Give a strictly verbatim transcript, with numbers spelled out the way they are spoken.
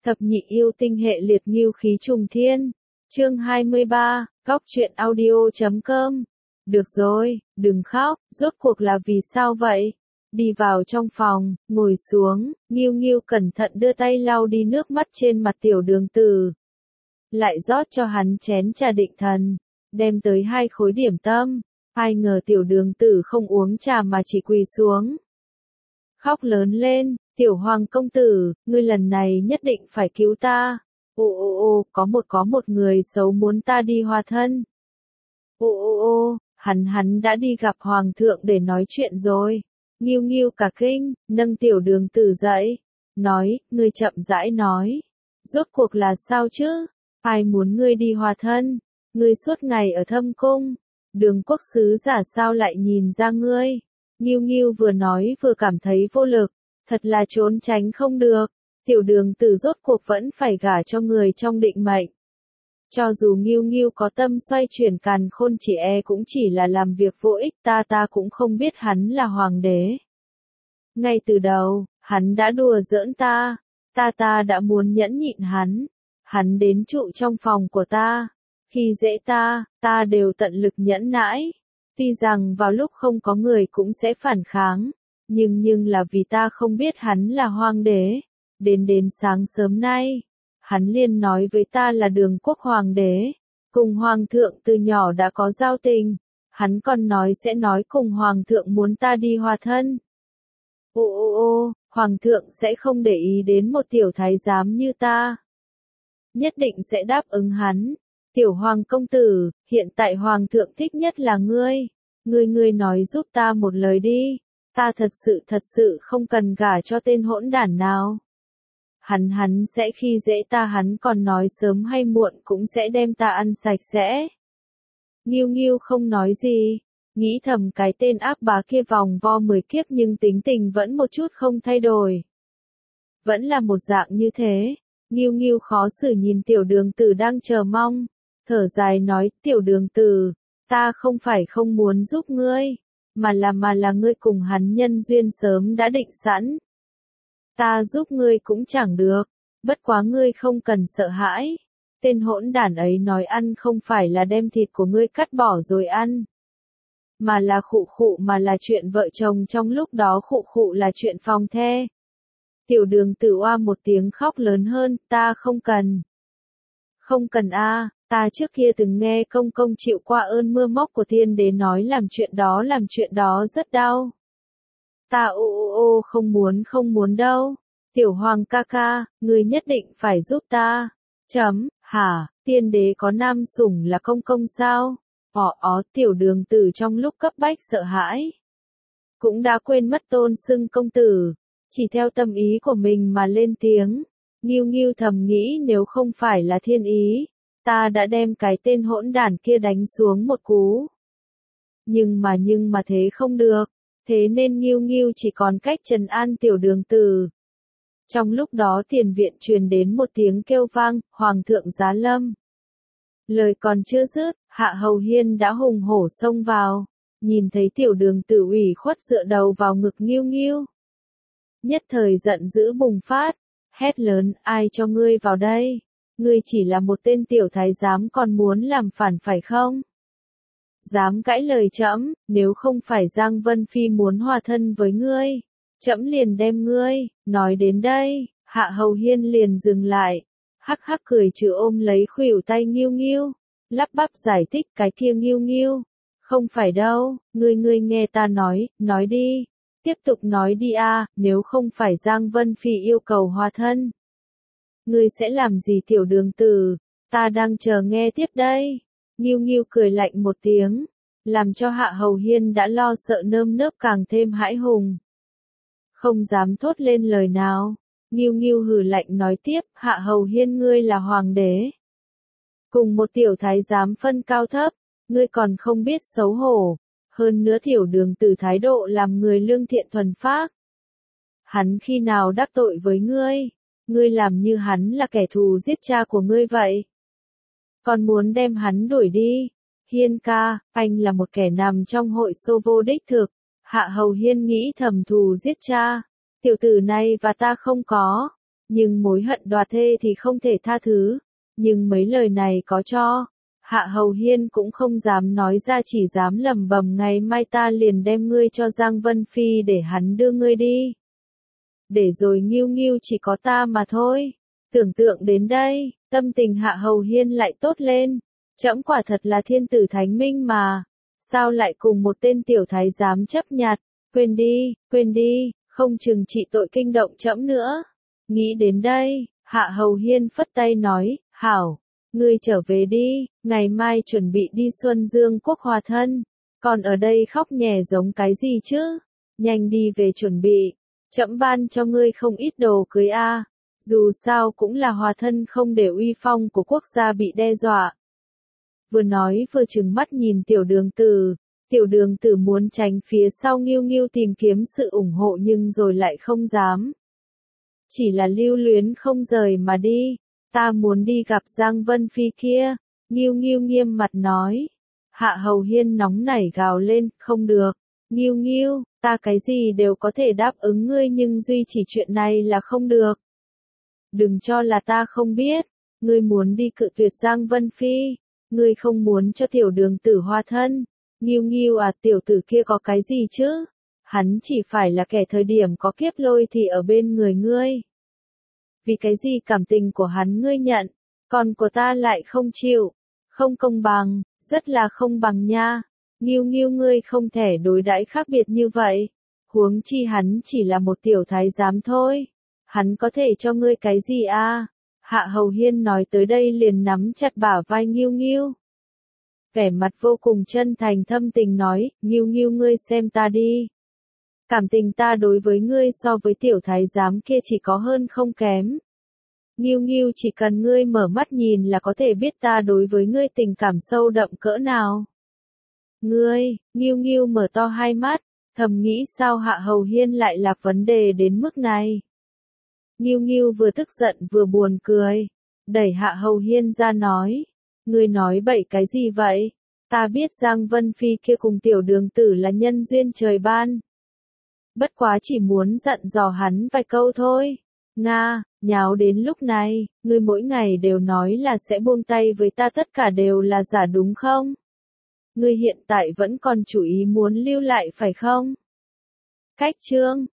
Thập nhị yêu tinh hệ liệt ngưu khí trùng thiên. Chương hai mươi ba, góc truyện audio chấm com. Được rồi, đừng khóc, rốt cuộc là vì sao vậy? Đi vào trong phòng, ngồi xuống, Ngưu Ngưu cẩn thận đưa tay lau đi nước mắt trên mặt tiểu đường tử. Lại rót cho hắn chén trà định thần, đem tới hai khối điểm tâm. Ai ngờ tiểu đường tử không uống trà mà chỉ quỳ xuống. Khóc lớn lên, tiểu hoàng công tử, ngươi lần này nhất định phải cứu ta. Ô ô ô, có một có một người xấu muốn ta đi hòa thân. Ô ô ô, hắn hắn đã đi gặp hoàng thượng để nói chuyện rồi. Ngưu Ngưu cả kinh, nâng tiểu đường tử dậy. Nói, ngươi chậm rãi nói. Rốt cuộc là sao chứ? Ai muốn ngươi đi hòa thân? Ngươi suốt ngày ở thâm cung. Đường quốc sứ giả sao lại nhìn ra ngươi? Ngưu Ngưu vừa nói vừa cảm thấy vô lực. Thật là trốn tránh không được. Tiểu đường tử rốt cuộc vẫn phải gả cho người trong định mệnh. Cho dù Ngưu Ngưu có tâm xoay chuyển càn khôn chỉ e cũng chỉ là làm việc vô ích, ta ta cũng không biết hắn là hoàng đế. Ngay từ đầu, hắn đã đùa giỡn ta, ta ta đã muốn nhẫn nhịn hắn. Hắn đến trụ trong phòng của ta, khi dễ ta, ta đều tận lực nhẫn nãi. Tuy rằng vào lúc không có người cũng sẽ phản kháng, nhưng nhưng là vì ta không biết hắn là hoàng đế. Đến đến sáng sớm nay, hắn liền nói với ta là đường quốc hoàng đế, cùng hoàng thượng từ nhỏ đã có giao tình, hắn còn nói sẽ nói cùng hoàng thượng muốn ta đi hòa thân. Ô ô ô, hoàng thượng sẽ không để ý đến một tiểu thái giám như ta. Nhất định sẽ đáp ứng hắn. Tiểu hoàng công tử, hiện tại hoàng thượng thích nhất là ngươi. Ngươi ngươi nói giúp ta một lời đi. Ta thật sự thật sự không cần gả cho tên hỗn đản nào. Hắn hắn sẽ khi dễ ta, hắn còn nói sớm hay muộn cũng sẽ đem ta ăn sạch sẽ. Ngưu Ngưu không nói gì, nghĩ thầm cái tên ác bá kia vòng vo mười kiếp nhưng tính tình vẫn một chút không thay đổi. Vẫn là một dạng như thế. Ngưu Ngưu khó xử nhìn tiểu đường tử đang chờ mong, thở dài nói, tiểu đường tử, ta không phải không muốn giúp ngươi, mà là mà là ngươi cùng hắn nhân duyên sớm đã định sẵn. Ta giúp ngươi cũng chẳng được, bất quá ngươi không cần sợ hãi. Tên hỗn đản ấy nói ăn không phải là đem thịt của ngươi cắt bỏ rồi ăn, mà là khụ khụ, mà là chuyện vợ chồng trong lúc đó, khụ khụ là chuyện phòng the. Tiểu đường tử oa một tiếng khóc lớn hơn, ta không cần. Không cần a, à, ta trước kia từng nghe công công chịu qua ơn mưa móc của thiên đế nói làm chuyện đó làm chuyện đó rất đau. Ta ô ô ô không muốn không muốn đâu. Tiểu hoàng ca ca, ngươi nhất định phải giúp ta. Chấm, hả, tiên đế có nam sủng là công công sao? Ó ó, tiểu đường tử trong lúc cấp bách sợ hãi. Cũng đã quên mất tôn xưng công tử. Chỉ theo tâm ý của mình mà lên tiếng. Ngưu Ngưu thầm nghĩ nếu không phải là thiên ý, ta đã đem cái tên hỗn đản kia đánh xuống một cú. Nhưng mà nhưng mà thế không được. Thế nên Ngưu Ngưu chỉ còn cách trấn an tiểu đường tử. Trong lúc đó tiền viện truyền đến một tiếng kêu vang, hoàng thượng giá lâm. Lời còn chưa dứt, Hạ Hầu Hiên đã hùng hổ xông vào, nhìn thấy tiểu đường tử ủy khuất dựa đầu vào ngực Ngưu Ngưu. Nhất thời giận dữ bùng phát, hét lớn, ai cho ngươi vào đây? Ngươi chỉ là một tên tiểu thái giám còn muốn làm phản phải không? Dám cãi lời trẫm, nếu không phải Giang Vân Phi muốn hòa thân với ngươi, trẫm liền đem ngươi. Nói đến đây, Hạ Hầu Hiên liền dừng lại, hắc hắc cười trừ ôm lấy khuỷu tay Ngưu Ngưu, lắp bắp giải thích, cái kia Ngưu Ngưu, không phải đâu, ngươi ngươi nghe ta nói, nói đi, tiếp tục nói đi a, à, nếu không phải Giang Vân Phi yêu cầu hòa thân, ngươi sẽ làm gì tiểu đường tử, ta đang chờ nghe tiếp đây. Ngưu Ngưu cười lạnh một tiếng, làm cho Hạ Hầu Hiên đã lo sợ nơm nớp càng thêm hãi hùng. Không dám thốt lên lời nào, Ngưu Ngưu hừ lạnh nói tiếp, Hạ Hầu Hiên ngươi là hoàng đế. Cùng một tiểu thái giám phân cao thấp, ngươi còn không biết xấu hổ, hơn nữa tiểu đường tử thái độ làm người lương thiện thuần phác. Hắn khi nào đắc tội với ngươi, ngươi làm như hắn là kẻ thù giết cha của ngươi vậy. Còn muốn đem hắn đuổi đi. Hiên ca, anh là một kẻ nằm trong hội xô vô đích thực. Hạ Hầu Hiên nghĩ thầm thù giết cha. Tiểu tử này và ta không có. nhưng mối hận đoạt thê thì không thể tha thứ. Nhưng mấy lời này có cho, Hạ Hầu Hiên cũng không dám nói ra, chỉ dám lẩm bẩm ngày mai ta liền đem ngươi cho Giang Vân Phi để hắn đưa ngươi đi. Để rồi Nghiêu Nghiêu chỉ có ta mà thôi. Tưởng tượng đến đây, tâm tình Hạ Hầu Hiên lại tốt lên. Trẫm quả thật là thiên tử thánh minh mà. Sao lại cùng một tên tiểu thái giám chấp nhặt, quên đi, quên đi, không chừng trị tội kinh động trẫm nữa. Nghĩ đến đây, Hạ Hầu Hiên phất tay nói, hảo, ngươi trở về đi, ngày mai chuẩn bị đi Xuân Dương Quốc hòa thân. Còn ở đây khóc nhè giống cái gì chứ? Nhanh đi về chuẩn bị, trẫm ban cho ngươi không ít đồ cưới a. Dù sao cũng là hòa thân, không để uy phong của quốc gia bị đe dọa. Vừa nói vừa trừng mắt nhìn tiểu đường tử. Tiểu đường tử muốn tránh phía sau Nghiêu Nghiêu tìm kiếm sự ủng hộ nhưng rồi lại không dám. Chỉ là lưu luyến không rời mà đi. Ta muốn đi gặp Giang Vân Phi kia. Nghiêu Nghiêu nghiêm mặt nói. Hạ Hầu Hiên nóng nảy gào lên, không được. Nghiêu Nghiêu, ta cái gì đều có thể đáp ứng ngươi nhưng duy chỉ chuyện này là không được. Đừng cho là ta không biết. Ngươi muốn đi cự tuyệt Giang Vân Phi. Ngươi không muốn cho tiểu đường tử hòa thân. Nghiêu Nghiêu à, tiểu tử kia có cái gì chứ? Hắn chỉ phải là kẻ thời điểm có kiếp lôi thì ở bên người ngươi. Vì cái gì cảm tình của hắn ngươi nhận, còn của ta lại không chịu. Không công bằng, rất là không bằng nha. Nghiêu Nghiêu ngươi không thể đối đãi khác biệt như vậy. Huống chi hắn chỉ là một tiểu thái giám thôi. Hắn có thể cho ngươi cái gì a? Hạ Hầu Hiên nói tới đây liền nắm chặt bả vai Nghiêu Nghiêu. Vẻ mặt vô cùng chân thành thâm tình nói, Nghiêu Nghiêu ngươi xem ta đi. Cảm tình ta đối với ngươi so với tiểu thái giám kia chỉ có hơn không kém. Nghiêu Nghiêu chỉ cần ngươi mở mắt nhìn là có thể biết ta đối với ngươi tình cảm sâu đậm cỡ nào. Ngươi, Nghiêu Nghiêu mở to hai mắt, thầm nghĩ sao Hạ Hầu Hiên lại là vấn đề đến mức này. Nghiêu Nghiêu vừa tức giận vừa buồn cười, đẩy Hạ Hầu Hiên ra nói. Ngươi nói bậy cái gì vậy? Ta biết Giang Vân Phi kia cùng tiểu đường tử là nhân duyên trời ban. Bất quá chỉ muốn dặn dò hắn vài câu thôi. Nga, nháo đến lúc này, ngươi mỗi ngày đều nói là sẽ buông tay với ta, tất cả đều là giả đúng không? Ngươi hiện tại vẫn còn chủ ý muốn lưu lại phải không? Cách chương